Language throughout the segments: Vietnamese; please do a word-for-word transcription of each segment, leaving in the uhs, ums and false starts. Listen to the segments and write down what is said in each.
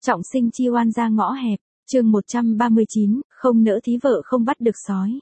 Trọng sinh chi oan ra ngõ hẹp, chương một trăm ba mươi chín, không nỡ thí vợ không bắt được sói.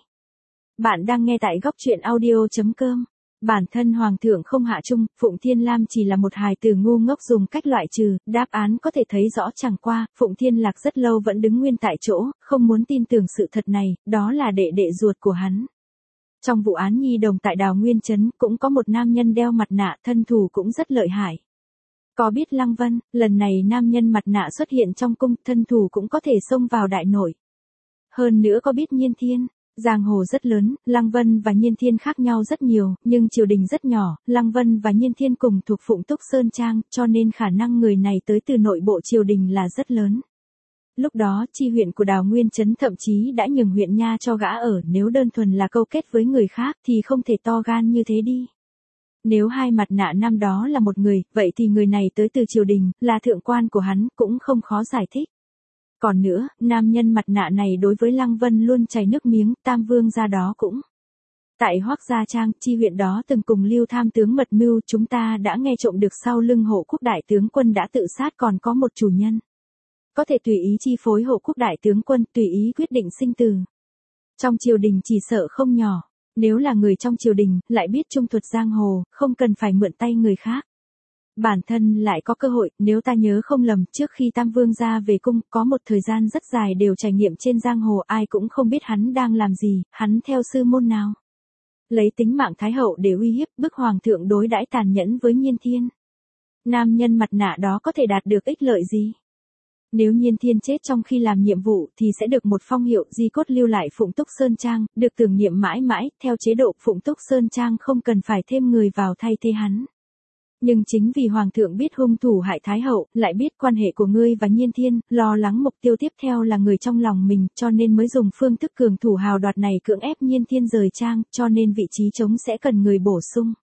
Bạn đang nghe tại góc truyện audio chấm com. Bản thân Hoàng thượng không hạ trung, Phụng Thiên Lam chỉ là một hài tử ngu ngốc dùng cách loại trừ, đáp án có thể thấy rõ chẳng qua, Phụng Thiên Lạc rất lâu vẫn đứng nguyên tại chỗ, không muốn tin tưởng sự thật này, đó là đệ đệ ruột của hắn. Trong vụ án nhi đồng tại Đào Nguyên Trấn cũng có một nam nhân đeo mặt nạ, thân thủ cũng rất lợi hại. Có biết Lăng Vân, lần này nam nhân mặt nạ xuất hiện trong cung, thân thủ cũng có thể xông vào đại nội. Hơn nữa có biết Nhiên Thiên, giang hồ rất lớn, Lăng Vân và Nhiên Thiên khác nhau rất nhiều, nhưng triều đình rất nhỏ, Lăng Vân và Nhiên Thiên cùng thuộc Phụng Túc Sơn Trang, cho nên khả năng người này tới từ nội bộ triều đình là rất lớn. Lúc đó, chi huyện của Đào Nguyên Trấn thậm chí đã nhường huyện nha cho gã ở, nếu đơn thuần là câu kết với người khác thì không thể to gan như thế đi. Nếu hai mặt nạ năm đó là một người, vậy thì người này tới từ triều đình, là thượng quan của hắn, cũng không khó giải thích. Còn nữa, nam nhân mặt nạ này đối với Lăng Vân luôn chảy nước miếng, Tam Vương gia đó cũng. Tại Hoắc Gia Trang, chi huyện đó từng cùng Lưu Tham tướng mật mưu, chúng ta đã nghe trộm được sau lưng Hộ Quốc đại tướng quân đã tự sát còn có một chủ nhân. Có thể tùy ý chi phối Hộ Quốc đại tướng quân, tùy ý quyết định sinh tử. Trong triều đình chỉ sợ không nhỏ. Nếu là người trong triều đình, lại biết trung thuật giang hồ, không cần phải mượn tay người khác. Bản thân lại có cơ hội, nếu ta nhớ không lầm, trước khi Tam Vương gia về cung, có một thời gian rất dài đều trải nghiệm trên giang hồ, ai cũng không biết hắn đang làm gì, hắn theo sư môn nào. Lấy tính mạng Thái hậu để uy hiếp, bức hoàng thượng đối đãi tàn nhẫn với Nhiên Thiên. Nam nhân mặt nạ đó có thể đạt được ích lợi gì? Nếu Nhiên Thiên chết trong khi làm nhiệm vụ thì sẽ được một phong hiệu di cốt lưu lại Phụng Túc Sơn Trang, được tưởng niệm mãi mãi, theo chế độ Phụng Túc Sơn Trang không cần phải thêm người vào thay thế hắn. Nhưng chính vì Hoàng thượng biết hung thủ hại Thái hậu, lại biết quan hệ của ngươi và Nhiên Thiên, lo lắng mục tiêu tiếp theo là người trong lòng mình, cho nên mới dùng phương thức cường thủ hào đoạt này cưỡng ép Nhiên Thiên rời trang, cho nên vị trí trống sẽ cần người bổ sung.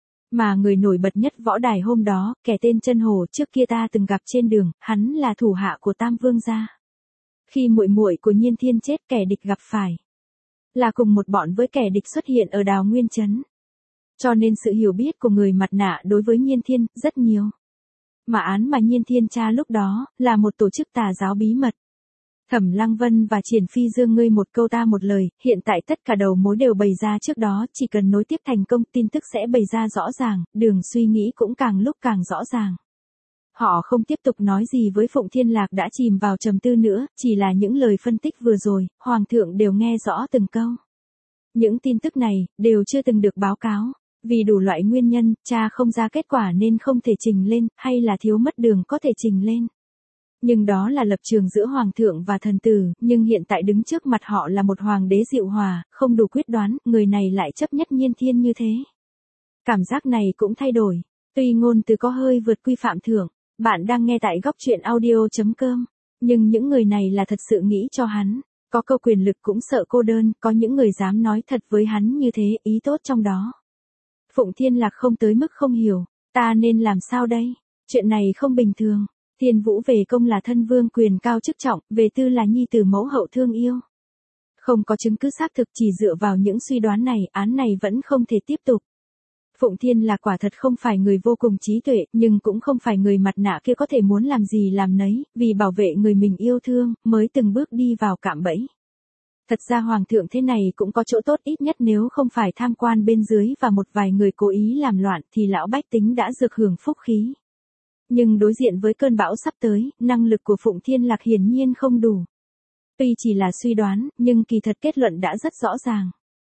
Mà người nổi bật nhất võ đài hôm đó, kẻ tên Chân Hồ trước kia ta từng gặp trên đường, hắn là thủ hạ của Tam Vương gia. Khi muội muội của Nhiên Thiên chết, kẻ địch gặp phải là cùng một bọn với kẻ địch xuất hiện ở Đào Nguyên Trấn. Cho nên sự hiểu biết của người mặt nạ đối với Nhiên Thiên rất nhiều. Mà án mà Nhiên Thiên tra lúc đó là một tổ chức tà giáo bí mật. Thẩm Lăng Vân và Triển Phi Dương ngươi một câu ta một lời, hiện tại tất cả đầu mối đều bày ra trước đó, chỉ cần nối tiếp thành công, tin tức sẽ bày ra rõ ràng, đường suy nghĩ cũng càng lúc càng rõ ràng. Họ không tiếp tục nói gì với Phụng Thiên Lạc đã chìm vào trầm tư nữa, chỉ là những lời phân tích vừa rồi, Hoàng thượng đều nghe rõ từng câu. Những tin tức này, đều chưa từng được báo cáo. Vì đủ loại nguyên nhân, cha không ra kết quả nên không thể trình lên, hay là thiếu mất đường có thể trình lên. Nhưng đó là lập trường giữa hoàng thượng và thần tử, nhưng hiện tại đứng trước mặt họ là một hoàng đế dịu hòa, không đủ quyết đoán, người này lại chấp nhất Nhiên Thiên như thế. Cảm giác này cũng thay đổi, tuy ngôn từ có hơi vượt quy phạm thượng, bạn đang nghe tại góc truyện audio chấm com, nhưng những người này là thật sự nghĩ cho hắn, có câu quyền lực cũng sợ cô đơn, có những người dám nói thật với hắn như thế, ý tốt trong đó. Phụng Thiên Lạc không tới mức không hiểu, ta nên làm sao đây? Chuyện này không bình thường. Thiên Vũ về công là thân vương quyền cao chức trọng, về tư là nhi tử mẫu hậu thương yêu. Không có chứng cứ xác thực, chỉ dựa vào những suy đoán này, án này vẫn không thể tiếp tục. Phụng Thiên Lạc quả thật không phải người vô cùng trí tuệ, nhưng cũng không phải người mặt nạ kia có thể muốn làm gì làm nấy, vì bảo vệ người mình yêu thương, mới từng bước đi vào cạm bẫy. Thật ra hoàng thượng thế này cũng có chỗ tốt, ít nhất nếu không phải tham quan bên dưới và một vài người cố ý làm loạn thì lão bách tính đã được hưởng phúc khí. Nhưng đối diện với cơn bão sắp tới, năng lực của Phụng Thiên Lạc hiển nhiên không đủ. Tuy chỉ là suy đoán, nhưng kỳ thật kết luận đã rất rõ ràng.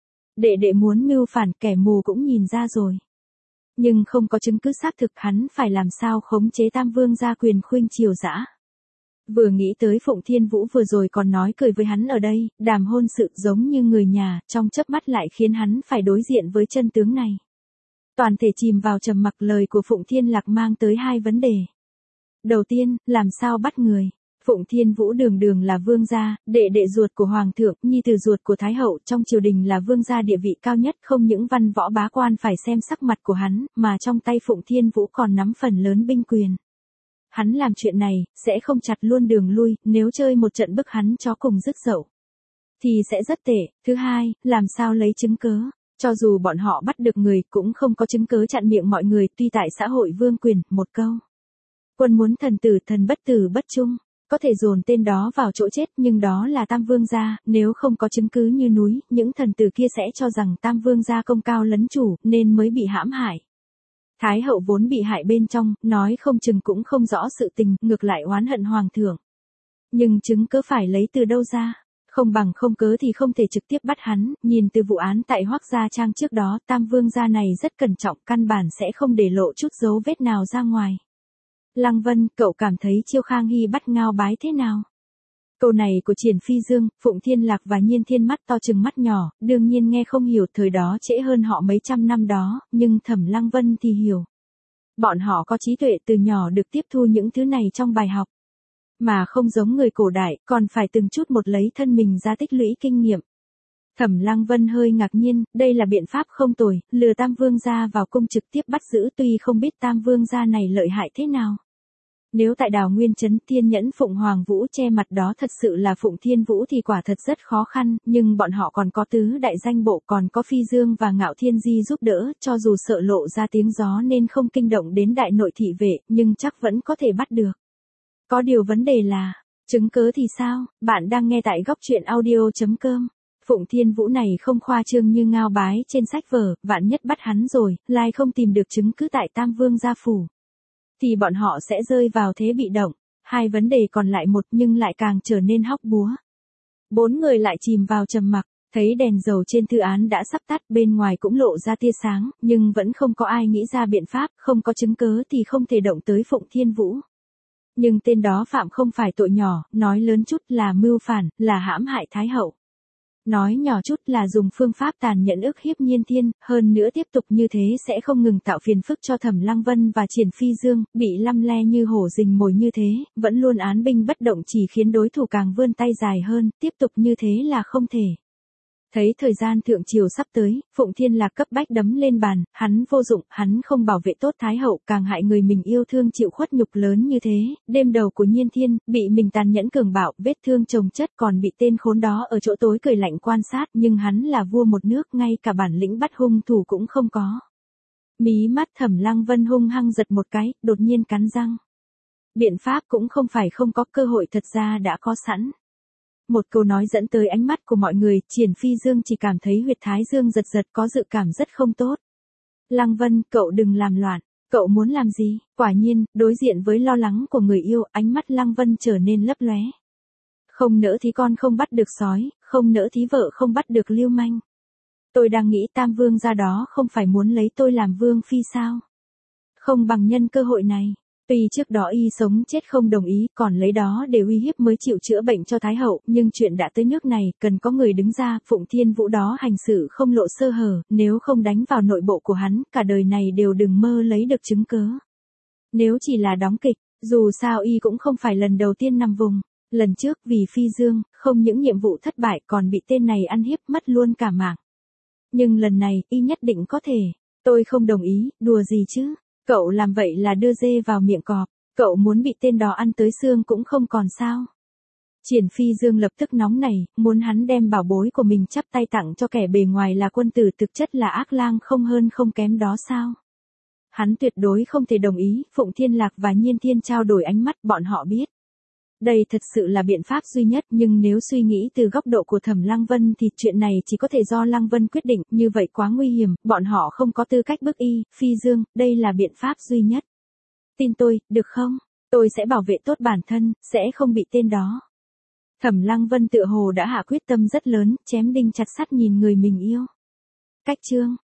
Đệ đệ muốn mưu phản, kẻ mù cũng nhìn ra rồi. Nhưng không có chứng cứ xác thực, hắn phải làm sao khống chế Tam Vương gia quyền khuynh triều dã. Vừa nghĩ tới Phụng Thiên Vũ vừa rồi còn nói cười với hắn ở đây, đàm hôn sự giống như người nhà, trong chớp mắt lại khiến hắn phải đối diện với chân tướng này. Toàn thể chìm vào trầm mặc, lời của Phụng Thiên Lạc mang tới hai vấn đề. Đầu tiên, làm sao bắt người? Phụng Thiên Vũ đường đường là vương gia, đệ đệ ruột của hoàng thượng, nhi tử ruột của thái hậu, trong triều đình là vương gia địa vị cao nhất, không những văn võ bá quan phải xem sắc mặt của hắn, mà trong tay Phụng Thiên Vũ còn nắm phần lớn binh quyền. Hắn làm chuyện này, sẽ không chặt luôn đường lui, nếu chơi một trận bức hắn chó cùng dứt dậu, thì sẽ rất tệ. Thứ hai, làm sao lấy chứng cớ? Cho dù bọn họ bắt được người, cũng không có chứng cớ chặn miệng mọi người, tuy tại xã hội vương quyền, một câu. Quân muốn thần tử, thần bất tử bất trung. có thể dồn tên đó vào chỗ chết, nhưng đó là Tam Vương gia, nếu không có chứng cứ như núi, những thần tử kia sẽ cho rằng Tam Vương gia công cao lấn chủ, nên mới bị hãm hại. Thái hậu vốn bị hại bên trong, nói không chừng cũng không rõ sự tình, ngược lại oán hận hoàng thượng. Nhưng chứng cớ phải lấy từ đâu ra? Không bằng không cớ thì không thể trực tiếp bắt hắn, nhìn từ vụ án tại Hoắc Gia Trang trước đó, Tam Vương gia này rất cẩn trọng, căn bản sẽ không để lộ chút dấu vết nào ra ngoài. Lăng Vân, cậu cảm thấy Chiêu Khang Hy bắt Ngao Bái thế nào? Câu này của Triển Phi Dương, Phụng Thiên Lạc và Nhiên Thiên mắt to trừng mắt nhỏ, đương nhiên nghe không hiểu, thời đó trễ hơn họ mấy trăm năm đó, nhưng Thẩm Lăng Vân thì hiểu. Bọn họ có trí tuệ từ nhỏ được tiếp thu những thứ này trong bài học. Mà không giống người cổ đại, còn phải từng chút một lấy thân mình ra tích lũy kinh nghiệm. Thẩm Lăng Vân hơi ngạc nhiên, đây là biện pháp không tồi, lừa Tam Vương gia vào cung trực tiếp bắt giữ, tuy không biết Tam Vương gia này lợi hại thế nào. Nếu tại Đào Nguyên Trấn Thiên Nhẫn Phụng Hoàng Vũ che mặt đó thật sự là Phụng Thiên Vũ thì quả thật rất khó khăn, nhưng bọn họ còn có tứ đại danh bộ, còn có Phi Dương và Ngạo Thiên Di giúp đỡ, cho dù sợ lộ ra tiếng gió nên không kinh động đến đại nội thị vệ, nhưng chắc vẫn có thể bắt được. Có điều vấn đề là, chứng cớ thì sao? Bạn đang nghe tại góc truyện audio chấm com. Phụng Thiên Vũ này không khoa trương như Ngao Bái trên sách vở, vạn nhất bắt hắn rồi, lai không tìm được chứng cứ tại Tam Vương gia phủ. Thì bọn họ sẽ rơi vào thế bị động. Hai vấn đề còn lại một nhưng lại càng trở nên hóc búa. Bốn người lại chìm vào trầm mặc, thấy đèn dầu trên thư án đã sắp tắt, bên ngoài cũng lộ ra tia sáng, nhưng vẫn không có ai nghĩ ra biện pháp, không có chứng cớ thì không thể động tới Phụng Thiên Vũ. Nhưng tên đó phạm không phải tội nhỏ, nói lớn chút là mưu phản, là hãm hại Thái hậu. Nói nhỏ chút là dùng phương pháp tàn nhẫn ức hiếp Nhiên Thiên, hơn nữa tiếp tục như thế sẽ không ngừng tạo phiền phức cho Thẩm Lăng Vân và Triển Phi Dương, bị lăm le như hổ rình mồi như thế, vẫn luôn án binh bất động chỉ khiến đối thủ càng vươn tay dài hơn, tiếp tục như thế là không thể. Thấy thời gian thượng triều sắp tới, Phụng Thiên Lạc cấp bách đấm lên bàn, hắn vô dụng, hắn không bảo vệ tốt Thái hậu, càng hại người mình yêu thương chịu khuất nhục lớn như thế, đêm đầu của Nhiên Thiên, bị mình tàn nhẫn cường bạo, vết thương chồng chất, còn bị tên khốn đó ở chỗ tối cười lạnh quan sát, nhưng hắn là vua một nước, ngay cả bản lĩnh bắt hung thủ cũng không có. Mí mắt Thẩm Lăng Vân hung hăng giật một cái, đột nhiên cắn răng. Biện pháp cũng không phải không có, cơ hội thật ra đã có sẵn. Một câu nói dẫn tới ánh mắt của mọi người, Triển Phi Dương chỉ cảm thấy huyệt thái dương giật giật, có dự cảm rất không tốt. Lăng Vân, cậu đừng làm loạn, cậu muốn làm gì? Quả nhiên, đối diện với lo lắng của người yêu, ánh mắt Lăng Vân trở nên lấp lóe. Không nỡ thì con không bắt được sói, không nỡ thì vợ không bắt được lưu manh. Tôi đang nghĩ Tam Vương gia đó không phải muốn lấy tôi làm vương phi sao? Không bằng nhân cơ hội này. Tuy trước đó y sống chết không đồng ý, còn lấy đó để uy hiếp mới chịu chữa bệnh cho Thái hậu, nhưng chuyện đã tới nước này, cần có người đứng ra, Phụng Thiên Vũ đó hành xử không lộ sơ hở, nếu không đánh vào nội bộ của hắn, cả đời này đều đừng mơ lấy được chứng cớ. Nếu chỉ là đóng kịch, dù sao y cũng không phải lần đầu tiên nằm vùng. Lần trước vì Phi Dương, không những nhiệm vụ thất bại còn bị tên này ăn hiếp mất luôn cả mạng. Nhưng lần này, y nhất định có thể. Tôi không đồng ý, đùa gì chứ? Cậu làm vậy là đưa dê vào miệng cọp, cậu muốn bị tên đó ăn tới xương cũng không còn sao. Triển Phi Dương lập tức nóng nảy, muốn hắn đem bảo bối của mình chắp tay tặng cho kẻ bề ngoài là quân tử thực chất là ác lang không hơn không kém đó sao. Hắn tuyệt đối không thể đồng ý, Phụng Thiên Lạc và Nhiên Thiên trao đổi ánh mắt, bọn họ biết. Đây thật sự là biện pháp duy nhất, nhưng nếu suy nghĩ từ góc độ của Thẩm Lăng Vân thì chuyện này chỉ có thể do Lăng Vân quyết định, như vậy quá nguy hiểm, bọn họ không có tư cách bức y, Phi Dương, đây là biện pháp duy nhất. Tin tôi, được không? Tôi sẽ bảo vệ tốt bản thân, sẽ không bị tên đó. Thẩm Lăng Vân tựa hồ đã hạ quyết tâm rất lớn, chém đinh chặt sắt nhìn người mình yêu. Cách chương